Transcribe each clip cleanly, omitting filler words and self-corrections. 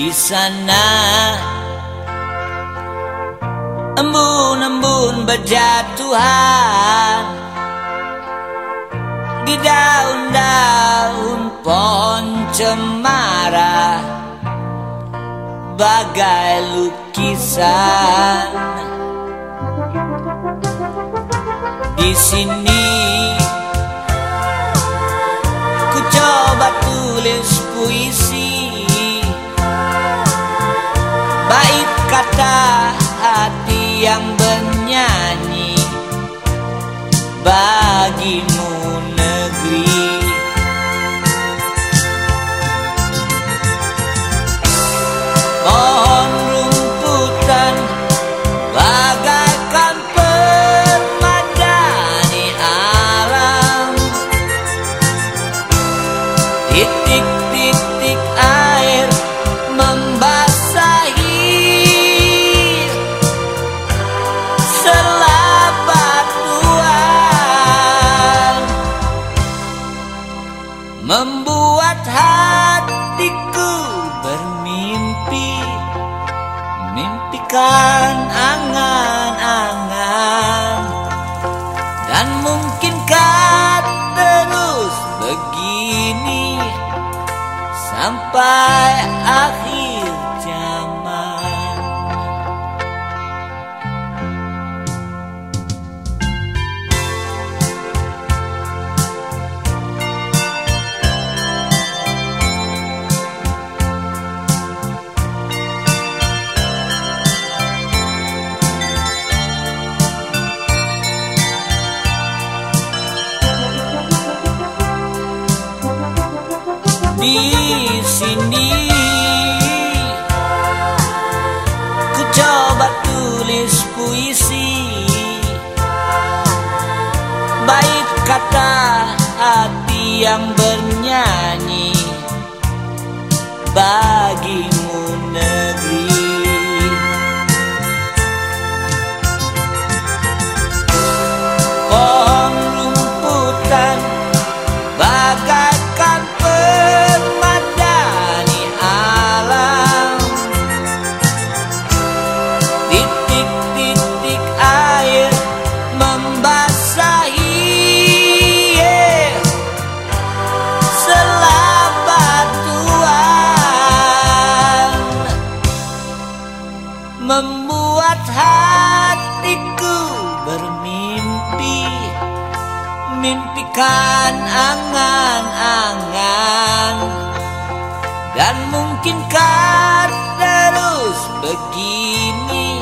Di sana embun-embun berjatuhan di daun-daun pohon cemara, bagai lukisan. Di sini ku coba tulis puisi, bait kata hati yang bernyanyi bagimu negeri. Pohon rumputan bagaikan permadani alam, titik-titik air membasahi selapak Tuhan, membuat hatiku bermimpi, mimpikan angan-angan. Dan mungkinkah terus begini sampai akhir zaman? Di sini ku coba tulis puisi, bait kata hati yang bernyanyi bagimu negeri. Pohon rumputan bagaikan permadani alam, titik-titik air membasahi selapak Tuhan, membuat hatiku bermimpi, mimpikan angan-angan. Dan mungkinkah terus begini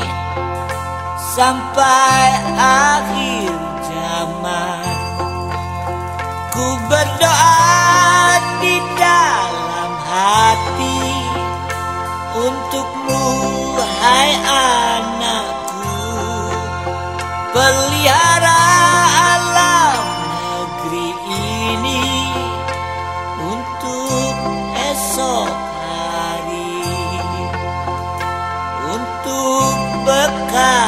sampai akhir zaman? Ku berdoa di dalam hati untukmu, hai anakku, pelihara alam negeri ini untuk esok hari, untuk bekal